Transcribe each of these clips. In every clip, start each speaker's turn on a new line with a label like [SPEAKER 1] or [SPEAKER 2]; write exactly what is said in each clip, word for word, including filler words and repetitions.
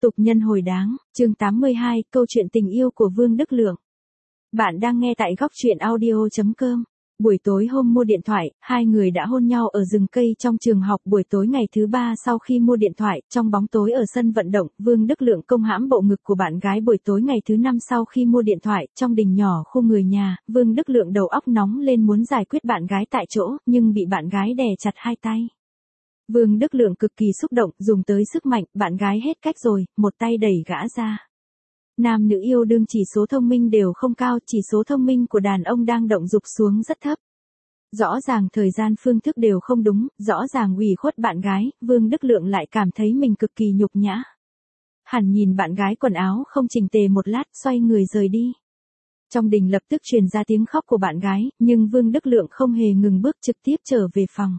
[SPEAKER 1] Tục nhân hồi đáng, chương tám mươi hai, câu chuyện tình yêu của Vương Đức Lượng. Bạn đang nghe tại góc truyện audio chấm com. Buổi tối hôm mua điện thoại, hai người đã hôn nhau ở rừng cây trong trường học. Buổi tối ngày thứ ba sau khi mua điện thoại, trong bóng tối ở sân vận động, Vương Đức Lượng công hãm bộ ngực của bạn gái. Buổi tối ngày thứ năm sau khi mua điện thoại, trong đình nhỏ khu người nhà, Vương Đức Lượng đầu óc nóng lên muốn giải quyết bạn gái tại chỗ, nhưng bị bạn gái đè chặt hai tay. Vương Đức Lượng cực kỳ xúc động, dùng tới sức mạnh, bạn gái hết cách rồi, một tay đẩy gã ra. Nam nữ yêu đương chỉ số thông minh đều không cao, chỉ số thông minh của đàn ông đang động dục xuống rất thấp. Rõ ràng thời gian phương thức đều không đúng, rõ ràng ủy khuất bạn gái, Vương Đức Lượng lại cảm thấy mình cực kỳ nhục nhã. Hẳn nhìn bạn gái quần áo không chỉnh tề một lát, xoay người rời đi. Trong đình lập tức truyền ra tiếng khóc của bạn gái, nhưng Vương Đức Lượng không hề ngừng bước, trực tiếp trở về phòng.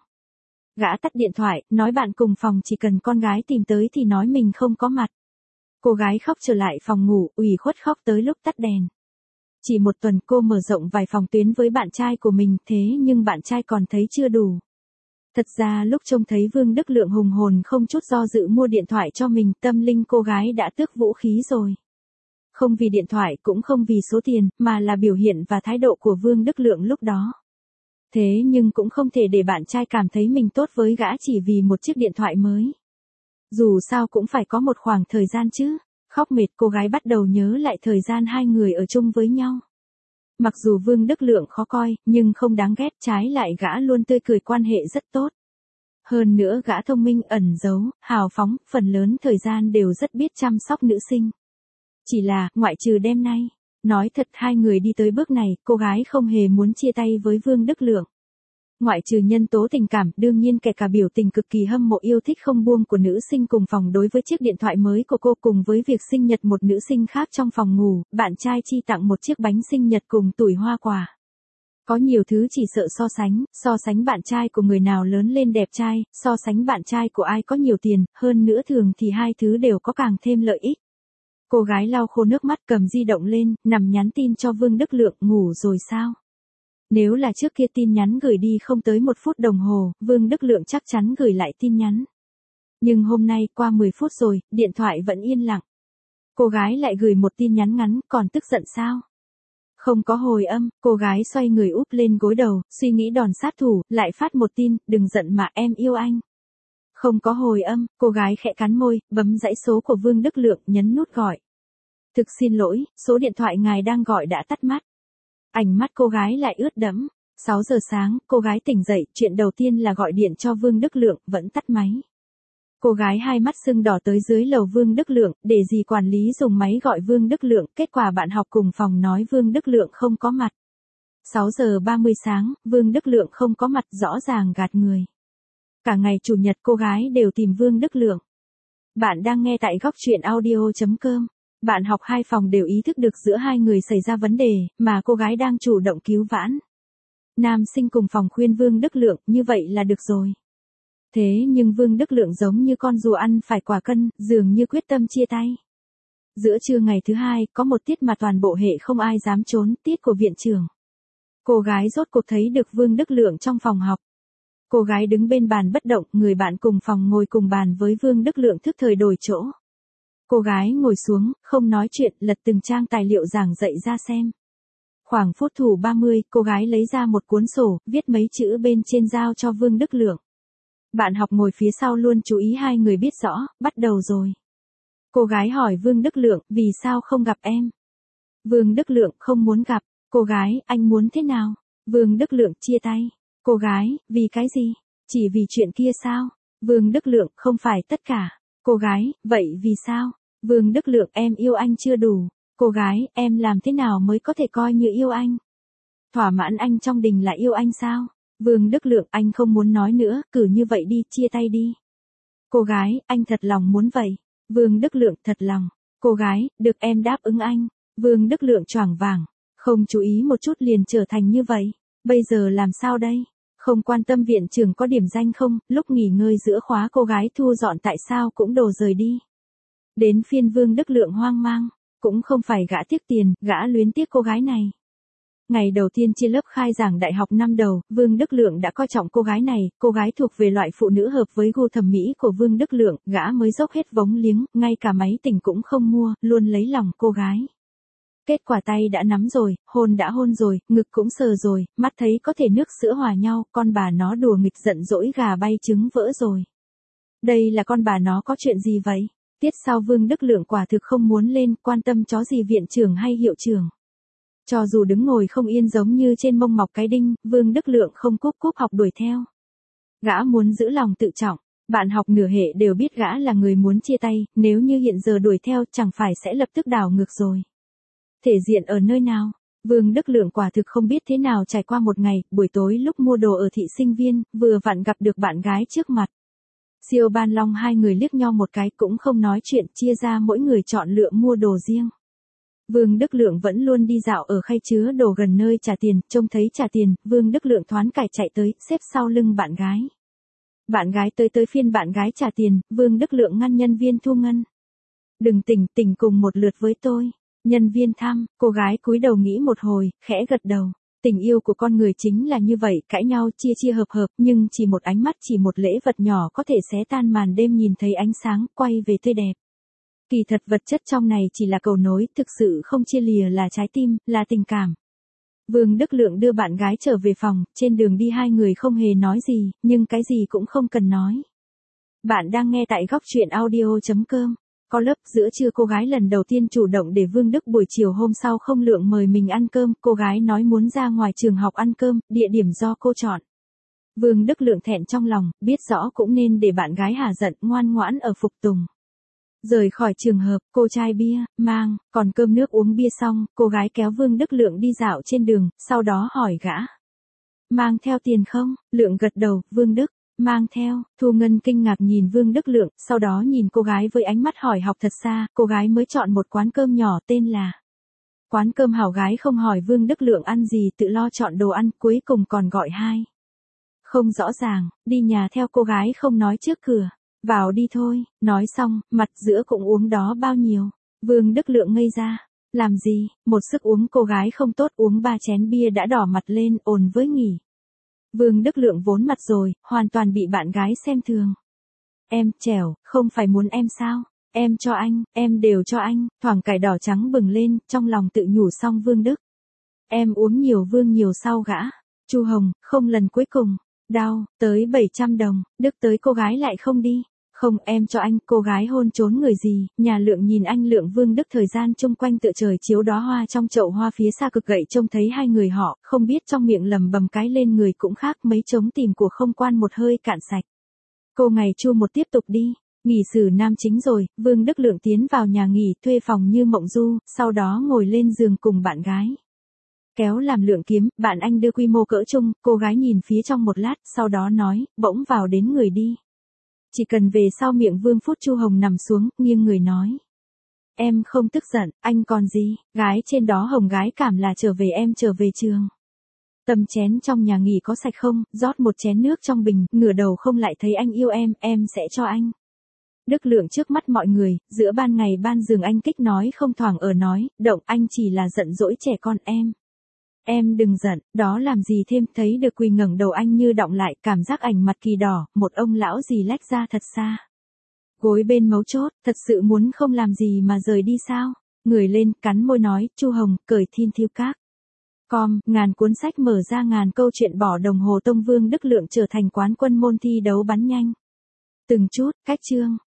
[SPEAKER 1] Gã tắt điện thoại, nói bạn cùng phòng chỉ cần con gái tìm tới thì nói mình không có mặt. Cô gái khóc trở lại phòng ngủ, ủy khuất khóc tới lúc tắt đèn. Chỉ một tuần cô mở rộng vài phòng tuyến với bạn trai của mình, thế nhưng bạn trai còn thấy chưa đủ. Thật ra lúc trông thấy Vương Đức Lượng hùng hồn không chút do dự mua điện thoại cho mình, tâm linh cô gái đã tước vũ khí rồi. Không vì điện thoại cũng không vì số tiền, mà là biểu hiện và thái độ của Vương Đức Lượng lúc đó. Thế nhưng cũng không thể để bạn trai cảm thấy mình tốt với gã chỉ vì một chiếc điện thoại mới. Dù sao cũng phải có một khoảng thời gian chứ. Khóc mệt, cô gái bắt đầu nhớ lại thời gian hai người ở chung với nhau. Mặc dù Vương Đức Lượng khó coi, nhưng không đáng ghét, trái lại gã luôn tươi cười, quan hệ rất tốt. Hơn nữa gã thông minh, ẩn giấu, hào phóng, phần lớn thời gian đều rất biết chăm sóc nữ sinh. Chỉ là, ngoại trừ đêm nay. Nói thật, hai người đi tới bước này, cô gái không hề muốn chia tay với Vương Đức Lượng. Ngoại trừ nhân tố tình cảm, đương nhiên kể cả biểu tình cực kỳ hâm mộ yêu thích không buông của nữ sinh cùng phòng đối với chiếc điện thoại mới của cô, cùng với việc sinh nhật một nữ sinh khác trong phòng ngủ, bạn trai chi tặng một chiếc bánh sinh nhật cùng tủi hoa quả. Có nhiều thứ chỉ sợ so sánh, so sánh bạn trai của người nào lớn lên đẹp trai, so sánh bạn trai của ai có nhiều tiền, hơn nữa thường thì hai thứ đều có càng thêm lợi ích. Cô gái lau khô nước mắt, cầm di động lên, nằm nhắn tin cho Vương Đức Lượng, ngủ rồi sao? Nếu là trước kia tin nhắn gửi đi không tới một phút đồng hồ, Vương Đức Lượng chắc chắn gửi lại tin nhắn. Nhưng hôm nay qua mười phút rồi, điện thoại vẫn yên lặng. Cô gái lại gửi một tin nhắn ngắn, còn tức giận sao? Không có hồi âm, cô gái xoay người úp lên gối đầu, suy nghĩ đòn sát thủ, lại phát một tin, đừng giận mà em yêu anh. Không có hồi âm, cô gái khẽ cắn môi, bấm dãy số của Vương Đức Lượng, nhấn nút gọi. Thực xin lỗi, số điện thoại ngài đang gọi đã tắt mắt. Ánh mắt cô gái lại ướt đẫm. sáu giờ sáng, cô gái tỉnh dậy, chuyện đầu tiên là gọi điện cho Vương Đức Lượng, vẫn tắt máy. Cô gái hai mắt sưng đỏ tới dưới lầu Vương Đức Lượng, để dì quản lý dùng máy gọi Vương Đức Lượng, kết quả bạn học cùng phòng nói Vương Đức Lượng không có mặt. sáu giờ ba mươi sáng, Vương Đức Lượng không có mặt, rõ ràng gạt người. Cả ngày chủ nhật cô gái đều tìm Vương Đức Lượng. Bạn đang nghe tại góc truyện audio chấm com. Bạn học hai phòng đều ý thức được giữa hai người xảy ra vấn đề, mà cô gái đang chủ động cứu vãn. Nam sinh cùng phòng khuyên Vương Đức Lượng, như vậy là được rồi. Thế nhưng Vương Đức Lượng giống như con rùa ăn phải quả cân, dường như quyết tâm chia tay. Giữa trưa ngày thứ hai, có một tiết mà toàn bộ hệ không ai dám trốn, tiết của viện trưởng. Cô gái rốt cuộc thấy được Vương Đức Lượng trong phòng học. Cô gái đứng bên bàn bất động, người bạn cùng phòng ngồi cùng bàn với Vương Đức Lượng thức thời đổi chỗ. Cô gái ngồi xuống, không nói chuyện, lật từng trang tài liệu giảng dạy ra xem. Khoảng phút thủ ba mươi, cô gái lấy ra một cuốn sổ, viết mấy chữ bên trên giao cho Vương Đức Lượng. Bạn học ngồi phía sau luôn chú ý hai người biết rõ, bắt đầu rồi. Cô gái hỏi Vương Đức Lượng, vì sao không gặp em? Vương Đức Lượng, không muốn gặp. Cô gái, anh muốn thế nào? Vương Đức Lượng, chia tay. Cô gái, vì cái gì? Chỉ vì chuyện kia sao? Vương Đức Lượng, không phải tất cả. Cô gái, vậy vì sao? Vương Đức Lượng, em yêu anh chưa đủ. Cô gái, em làm thế nào mới có thể coi như yêu anh? Thỏa mãn anh trong đình là yêu anh sao? Vương Đức Lượng, anh không muốn nói nữa, cứ như vậy đi, chia tay đi. Cô gái, anh thật lòng muốn vậy. Vương Đức Lượng, thật lòng. Cô gái, được em đáp ứng anh. Vương Đức Lượng choàng váng, không chú ý một chút liền trở thành như vậy. Bây giờ làm sao đây? Không quan tâm viện trưởng có điểm danh không, lúc nghỉ ngơi giữa khóa cô gái thu dọn tại sao cũng đồ rời đi. Đến phiên Vương Đức Lượng hoang mang, cũng không phải gã tiếc tiền, gã luyến tiếc cô gái này. Ngày đầu tiên chia lớp khai giảng đại học năm đầu, Vương Đức Lượng đã coi trọng cô gái này, cô gái thuộc về loại phụ nữ hợp với gu thẩm mỹ của Vương Đức Lượng, gã mới dốc hết vốn liếng, ngay cả máy tỉnh cũng không mua, luôn lấy lòng cô gái. Kết quả tay đã nắm rồi, hôn đã hôn rồi, ngực cũng sờ rồi, mắt thấy có thể nước sữa hòa nhau, con bà nó đùa nghịch giận dỗi gà bay trứng vỡ rồi. Đây là con bà nó có chuyện gì vậy? Tiết sau Vương Đức Lượng quả thực không muốn lên, quan tâm chó gì viện trưởng hay hiệu trưởng. Cho dù đứng ngồi không yên giống như trên mông mọc cái đinh, Vương Đức Lượng không cúp cúp học đuổi theo. Gã muốn giữ lòng tự trọng, bạn học nửa hệ đều biết gã là người muốn chia tay, nếu như hiện giờ đuổi theo chẳng phải sẽ lập tức đảo ngược rồi. Thể diện ở nơi nào? Vương Đức Lượng quả thực không biết thế nào trải qua một ngày, buổi tối lúc mua đồ ở thị sinh viên, vừa vặn gặp được bạn gái trước mặt. Siêu Ban Long hai người liếc nhau một cái cũng không nói chuyện, chia ra mỗi người chọn lựa mua đồ riêng. Vương Đức Lượng vẫn luôn đi dạo ở khay chứa đồ gần nơi trả tiền, trông thấy trả tiền, Vương Đức Lượng thoáng cải chạy tới, xếp sau lưng bạn gái. Bạn gái tới tới phiên bạn gái trả tiền, Vương Đức Lượng ngăn nhân viên thu ngân. Đừng tỉnh, tỉnh cùng một lượt với tôi. Nhân viên thăm, cô gái cúi đầu nghĩ một hồi, khẽ gật đầu. Tình yêu của con người chính là như vậy, cãi nhau chia chia hợp hợp, nhưng chỉ một ánh mắt, chỉ một lễ vật nhỏ có thể xé tan màn đêm nhìn thấy ánh sáng, quay về tươi đẹp. Kỳ thật vật chất trong này chỉ là cầu nối, thực sự không chia lìa là trái tim, là tình cảm. Vương Đức Lượng đưa bạn gái trở về phòng, trên đường đi hai người không hề nói gì, nhưng cái gì cũng không cần nói. Bạn đang nghe tại góc truyện audio chấm com. Có lớp giữa trưa cô gái lần đầu tiên chủ động để Vương Đức buổi chiều hôm sau không Lượng mời mình ăn cơm, cô gái nói muốn ra ngoài trường học ăn cơm, địa điểm do cô chọn. Vương Đức Lượng thẹn trong lòng, biết rõ cũng nên để bạn gái hả giận, ngoan ngoãn ở phục tùng. Rời khỏi trường hợp, cô chai bia, mang, còn cơm nước uống bia xong, cô gái kéo Vương Đức Lượng đi dạo trên đường, sau đó hỏi gã. Mang theo tiền không? Lượng gật đầu, Vương Đức. Mang theo, Thu Ngân kinh ngạc nhìn Vương Đức Lượng, sau đó nhìn cô gái với ánh mắt hỏi học thật xa, cô gái mới chọn một quán cơm nhỏ tên là Quán cơm hảo gái không hỏi Vương Đức Lượng ăn gì tự lo chọn đồ ăn, cuối cùng còn gọi hai. Không rõ ràng, đi nhà theo cô gái không nói trước cửa, vào đi thôi, nói xong, mặt giữa cũng uống đó bao nhiêu, Vương Đức Lượng ngây ra, làm gì, một sức uống cô gái không tốt uống ba chén bia đã đỏ mặt lên, ồn với nghỉ. Vương Đức Lượng vốn mặt rồi, hoàn toàn bị bạn gái xem thường. Em, trèo, không phải muốn em sao? Em cho anh, em đều cho anh, thoảng cải đỏ trắng bừng lên, trong lòng tự nhủ xong Vương Đức. Em uống nhiều Vương nhiều sau gã. Chu Hồng, không lần cuối cùng. Đau, tới bảy trăm đồng, Đức tới cô gái lại không đi. Không, em cho anh, cô gái hôn trốn người gì, nhà Lượng nhìn anh Lượng Vương Đức thời gian chung quanh tựa trời chiếu đóa hoa trong chậu hoa phía xa cực gậy trông thấy hai người họ, không biết trong miệng lầm bầm cái lên người cũng khác mấy trống tìm của không quan một hơi cạn sạch. Cô ngày chua một tiếp tục đi, nghỉ xử nam chính rồi, Vương Đức Lượng tiến vào nhà nghỉ thuê phòng như mộng du, sau đó ngồi lên giường cùng bạn gái. Kéo làm Lượng kiếm, bạn anh đưa quy mô cỡ chung, cô gái nhìn phía trong một lát, sau đó nói, bỗng vào đến người đi. Chỉ cần về sau miệng Vương Phút Chu Hồng nằm xuống, nghiêng người nói. Em không tức giận, anh còn gì, gái trên đó Hồng gái cảm là trở về em trở về trường. Tầm chén trong nhà nghỉ có sạch không, rót một chén nước trong bình, ngửa đầu không lại thấy anh yêu em, em sẽ cho anh. Đức Lượng trước mắt mọi người, giữa ban ngày ban giường anh kích nói không thoảng ở nói, động anh chỉ là giận dỗi trẻ con em. Em đừng giận, đó làm gì thêm, thấy được Quỳ ngẩng đầu anh như đọng lại, cảm giác ảnh mặt kỳ đỏ, một ông lão gì lách ra thật xa. Gối bên mấu chốt, thật sự muốn không làm gì mà rời đi sao? Người lên, cắn môi nói, Chu Hồng, cởi thiên thiêu các. Com, ngàn cuốn sách mở ra ngàn câu chuyện bỏ đồng hồ tông Vương Đức Lượng trở thành quán quân môn thi đấu bắn nhanh. Từng chút, cách chương,